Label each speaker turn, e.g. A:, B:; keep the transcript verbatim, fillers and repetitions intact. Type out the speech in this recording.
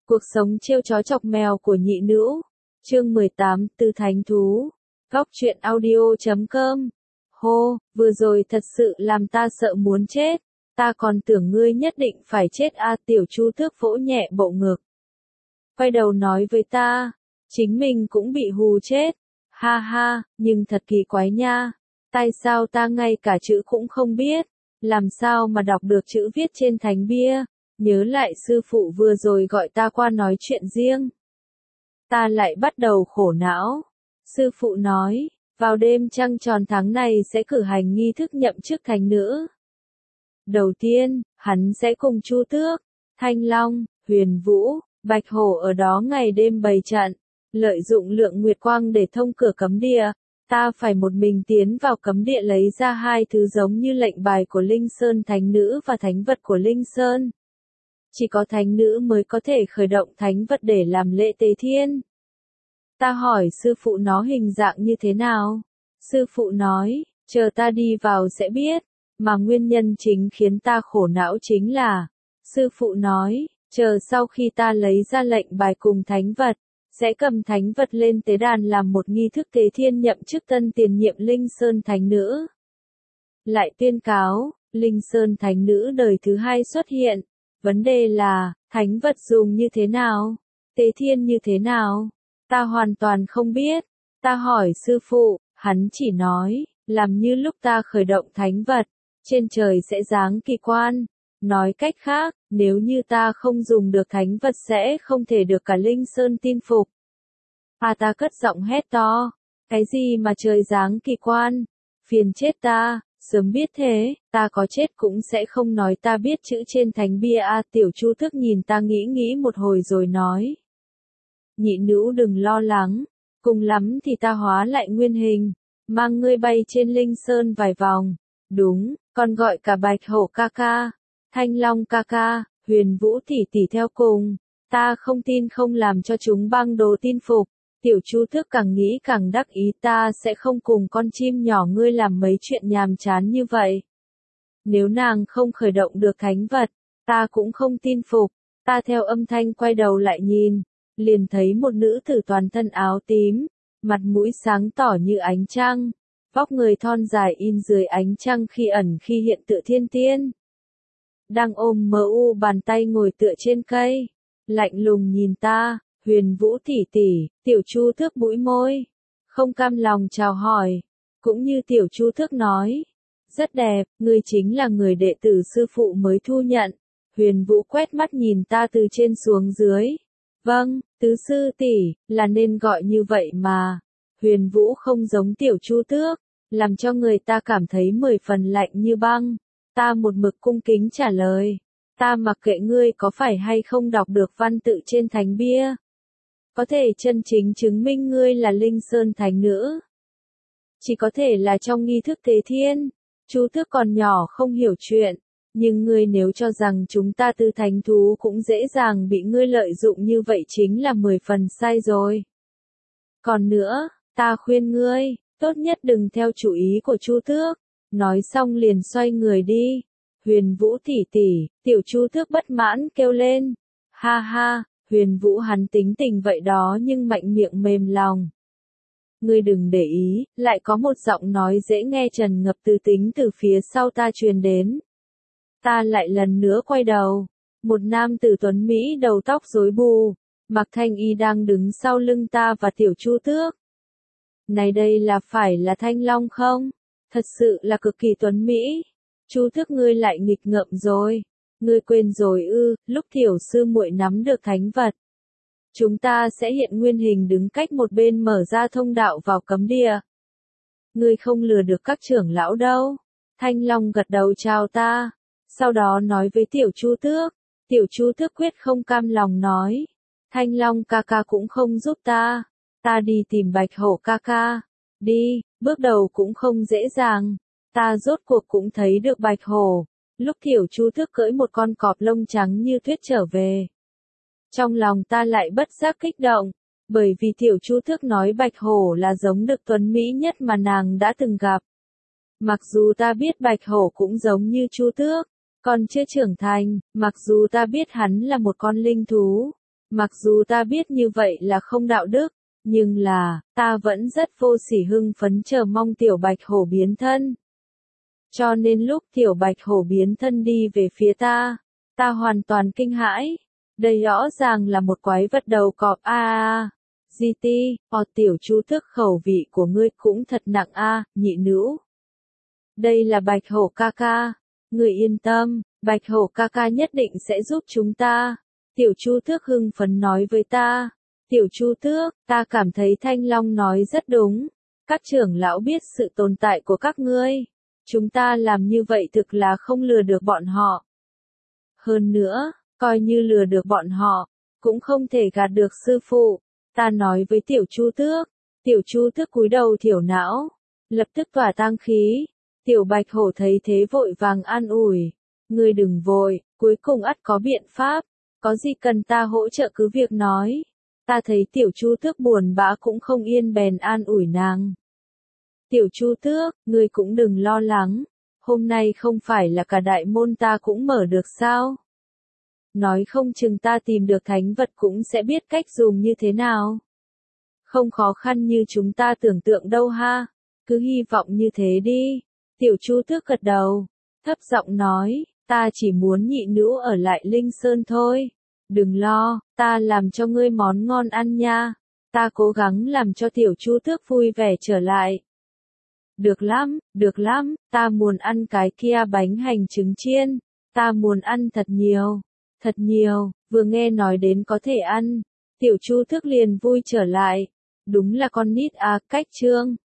A: Cuộc sống trêu chó chọc mèo của nhị nữ. Chương mười tám, Tư Thánh Thú. Góc truyện audio chấm com. Hô, vừa rồi thật sự làm ta sợ muốn chết. Ta còn tưởng ngươi nhất định phải chết a. Tiểu Chu Tước vỗ nhẹ bộ ngực. Quay đầu nói với ta, chính mình cũng bị hù chết. Ha ha, nhưng thật kỳ quái nha. Tại sao ta ngay cả chữ cũng không biết? Làm sao mà đọc được chữ viết trên thánh bia? Nhớ lại sư phụ vừa rồi gọi ta qua nói chuyện riêng. Ta lại bắt đầu khổ não. Sư phụ nói, vào đêm trăng tròn tháng này sẽ cử hành nghi thức nhậm chức thánh nữ. Đầu tiên, hắn sẽ cùng Chu Tước, Thanh Long, Huyền Vũ, Bạch Hổ ở đó ngày đêm bày trận, lợi dụng lượng nguyệt quang để thông cửa cấm địa. Ta phải một mình tiến vào cấm địa lấy ra hai thứ giống như lệnh bài của Linh Sơn Thánh Nữ và thánh vật của Linh Sơn. Chỉ có thánh nữ mới có thể khởi động thánh vật để làm lễ tế thiên. Ta hỏi sư phụ nó hình dạng như thế nào? Sư phụ nói, chờ ta đi vào sẽ biết, mà nguyên nhân chính khiến ta khổ não chính là, sư phụ nói, chờ sau khi ta lấy ra lệnh bài cùng thánh vật, sẽ cầm thánh vật lên tế đàn làm một nghi thức tế thiên nhậm chức tân tiền nhiệm Linh Sơn Thánh Nữ. Lại tuyên cáo, Linh Sơn Thánh Nữ đời thứ hai xuất hiện. Vấn đề là, thánh vật dùng như thế nào? Tế thiên như thế nào? Ta hoàn toàn không biết. Ta hỏi sư phụ, hắn chỉ nói, làm như lúc ta khởi động thánh vật, trên trời sẽ giáng kỳ quan. Nói cách khác, nếu như ta không dùng được thánh vật sẽ không thể được cả Linh Sơn tin phục. À ta cất giọng hét to, cái gì mà trời giáng kỳ quan? Phiền chết ta. Sớm biết thế, ta có chết cũng sẽ không nói ta biết chữ trên thánh bia a. Tiểu Chu Tước nhìn ta nghĩ nghĩ một hồi rồi nói. Nhị nữ đừng lo lắng, cùng lắm thì ta hóa lại nguyên hình, mang ngươi bay trên Linh Sơn vài vòng. Đúng, còn gọi cả Bạch Hổ ca ca, Thanh Long ca ca, Huyền Vũ tỷ tỷ theo cùng. Ta không tin không làm cho chúng băng đồ tin phục. Tiểu Chu Tước càng nghĩ càng đắc ý, ta sẽ không cùng con chim nhỏ ngươi làm mấy chuyện nhàm chán như vậy. Nếu nàng không khởi động được thánh vật, ta cũng không tin phục. Ta theo âm thanh quay đầu lại nhìn, liền thấy một nữ tử toàn thân áo tím, mặt mũi sáng tỏ như ánh trăng, vóc người thon dài in dưới ánh trăng khi ẩn khi hiện tựa thiên tiên. Đang ôm mờ u bàn tay ngồi tựa trên cây, lạnh lùng nhìn ta. Huyền Vũ tỷ tỷ, Tiểu Chu Tước bũi môi, không cam lòng chào hỏi, cũng như Tiểu Chu Tước nói, rất đẹp, ngươi chính là người đệ tử sư phụ mới thu nhận. Huyền Vũ quét mắt nhìn ta từ trên xuống dưới. Vâng, tứ sư tỷ, là nên gọi như vậy mà. Huyền Vũ không giống Tiểu Chu Tước, làm cho người ta cảm thấy mười phần lạnh như băng. Ta một mực cung kính trả lời, ta mặc kệ ngươi có phải hay không đọc được văn tự trên thánh bia. Có thể chân chính chứng minh ngươi là Linh Sơn Thánh Nữ. Chỉ có thể là trong nghi thức tế thiên. Chu Tước còn nhỏ không hiểu chuyện, nhưng ngươi nếu cho rằng chúng ta Tư Thánh Thú cũng dễ dàng bị ngươi lợi dụng như vậy chính là mười phần sai rồi. Còn nữa, ta khuyên ngươi, tốt nhất đừng theo chủ ý của Chu Tước. Nói xong liền xoay người đi. Huyền Vũ tỷ tỷ, Tiểu Chu Tước bất mãn kêu lên. Ha ha. Huyền Vũ hắn tính tình vậy đó nhưng mạnh miệng mềm lòng. Ngươi đừng để ý, lại có một giọng nói dễ nghe trần ngập từ tính từ phía sau ta truyền đến. Ta lại lần nữa quay đầu. Một nam tử tuấn Mỹ đầu tóc rối bù, mặc thanh y đang đứng sau lưng ta và Tiểu Chu Tước. Này đây là phải là Thanh Long không? Thật sự là cực kỳ tuấn Mỹ. Chu Tước ngươi lại nghịch ngợm rồi. Ngươi quên rồi ư, lúc tiểu sư muội nắm được thánh vật, chúng ta sẽ hiện nguyên hình đứng cách một bên mở ra thông đạo vào cấm địa. Ngươi không lừa được các trưởng lão đâu. Thanh Long gật đầu chào ta, sau đó nói với Tiểu Chu Tước. Tiểu Chu Tước quyết không cam lòng nói, Thanh Long ca ca cũng không giúp ta, ta đi tìm Bạch Hổ ca ca. Đi, bước đầu cũng không dễ dàng, ta rốt cuộc cũng thấy được Bạch Hổ. Lúc Tiểu Chu Tước cưỡi một con cọp lông trắng như tuyết trở về, trong lòng ta lại bất giác kích động, bởi vì Tiểu Chu Tước nói Bạch Hổ là giống đực tuấn Mỹ nhất mà nàng đã từng gặp. Mặc dù ta biết Bạch Hổ cũng giống như Chu Tước, còn chưa trưởng thành, mặc dù ta biết hắn là một con linh thú, Mặc dù ta biết như vậy là không đạo đức, nhưng là, ta vẫn rất vô sỉ hưng phấn chờ mong tiểu bạch hổ biến thân. Cho nên lúc tiểu bạch hổ biến thân đi về phía ta, ta hoàn toàn kinh hãi. Đây rõ ràng là một quái vật đầu cọp a a. giê tê, o tiểu chú thức khẩu vị của ngươi cũng thật nặng a, nhị nữ. Đây là bạch hổ ca ca. Ngươi yên tâm, bạch hổ ca ca nhất định sẽ giúp chúng ta. Tiểu Chu Tước hưng phấn nói với ta. Tiểu Chu Tước, ta cảm thấy Thanh Long nói rất đúng. Các trưởng lão biết sự tồn tại của các ngươi. Chúng ta làm như vậy thực là không lừa được bọn họ. Hơn nữa, coi như lừa được bọn họ, cũng không thể gạt được sư phụ. Ta nói với Tiểu Chu Tước. Tiểu Chu Tước cúi đầu thiểu não, lập tức tỏa tang khí. Tiểu Bạch Hổ thấy thế vội vàng an ủi. Ngươi đừng vội, cuối cùng ắt có biện pháp. Có gì cần ta hỗ trợ cứ việc nói. Ta thấy Tiểu Chu Tước buồn bã cũng không yên bèn an ủi nàng. Tiểu Chu Tước, ngươi cũng đừng lo lắng. Hôm nay không phải là cả đại môn ta cũng mở được sao? Nói không chừng ta tìm được thánh vật cũng sẽ biết cách dùng như thế nào. Không khó khăn như chúng ta tưởng tượng đâu ha. Cứ hy vọng như thế đi. Tiểu Chu Tước gật đầu, thấp giọng nói, ta chỉ muốn nhị nữ ở lại Linh Sơn thôi. Đừng lo, ta làm cho ngươi món ngon ăn nha. Ta cố gắng làm cho Tiểu Chu Tước vui vẻ trở lại. Được lắm, được lắm, ta muốn ăn cái kia bánh hành trứng chiên. Ta muốn ăn thật nhiều, thật nhiều, vừa nghe nói đến có thể ăn. Tiểu Chu Tước liền vui trở lại. Đúng là con nít à, cách chương.